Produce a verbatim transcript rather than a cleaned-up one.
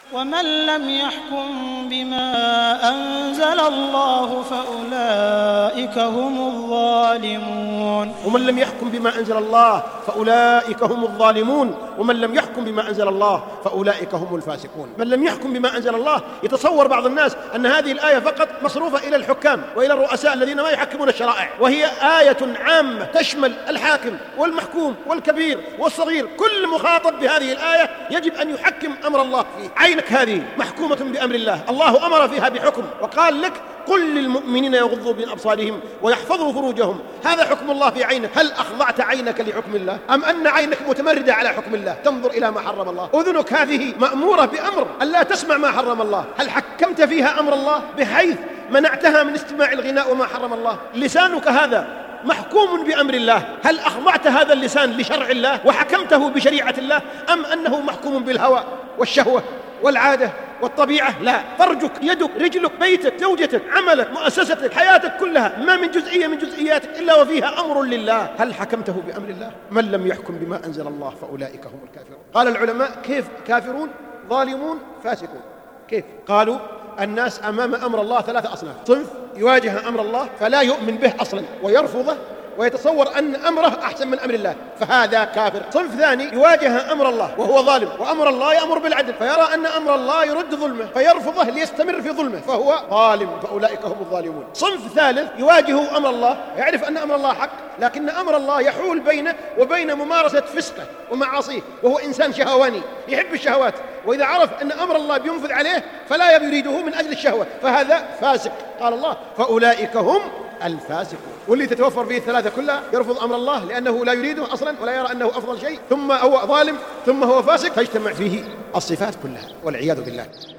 ومن لم يحكم بما أنزل الله فأولئك هم الظالمون ومن لم يحكم بما أنزل الله فأولئك هم الظالمون ومن لم يحكم بما أنزل الله فأولئك هم الفاسقون. من لم يحكم بما أنزل الله، يتصور بعض الناس أن هذه الآية فقط مصروفة إلى الحكام وإلى الرؤساء الذين ما يحكمون الشرائع، وهي آية عامة تشمل الحاكم والمحكوم والكبير والصغير، كل مخاطب بهذه الآية يجب أن يحكم أمر الله فيه. عينك هذه محكومة بأمر الله، الله أمر فيها بحكم وقال لك قل للمؤمنين يغضوا من أبصارهم ويحفظوا فروجهم، هذا حكم الله في عينك. هل أخضعت عينك لحكم الله أم أن عينك متمردة على حكم الله تنظر إلى ما حرم الله؟ أذنك هذه مأمورة بأمر ألا تسمع ما حرم الله، هل حكمت فيها أمر الله بحيث منعتها من استماع الغناء وما حرم الله؟ لسانك هذا محكوم بأمر الله، هل أخضعت هذا اللسان لشرع الله وحكمته بشريعة الله أم أنه محكوم بالهوى والشهوة والعادة والطبيعة؟ لا، فرجك، يدك، رجلك، بيتك، زوجتك، عملك، مؤسستك، حياتك كلها ما من جزئية من جزئياتك إلا وفيها أمر لله، هل حكمته بأمر الله؟ من لم يحكم بما أنزل الله فأولئك هم الكافرون. قال العلماء كيف كافرون؟ ظالمون فاسقون. كيف؟ قالوا الناس أمام أمر الله ثلاثة أصناف: صنف يواجه أمر الله فلا يؤمن به أصلا ويرفضه ويتصور أن أمره أحسن من أمر الله، فهذا كافر. صنف ثاني يواجه أمر الله وهو ظالم، وأمر الله يأمر بالعدل فيرى أن أمر الله يرد ظلمه فيرفضه ليستمر في ظلمه فهو ظالم، فأولئك هم الظالمون. صنف ثالث يواجه أمر الله، يعرف أن أمر الله حق لكن أمر الله يحول بينه وبين ممارسة فسقه ومعاصيه، وهو إنسان شهواني يحب الشهوات، وإذا عرف أن أمر الله بينفذ عليه فلا يريده من أجل الشهوة فهذا فاسق. قال الله فأولئك هم الفاسقون. واللي تتوفر فيه الثلاثة كلها يرفض أمر الله لأنه لا يريده أصلا ولا يرى أنه أفضل شيء، ثم هو ظالم، ثم هو فاسق، فاجتمع فيه الصفات كلها والعياذ بالله.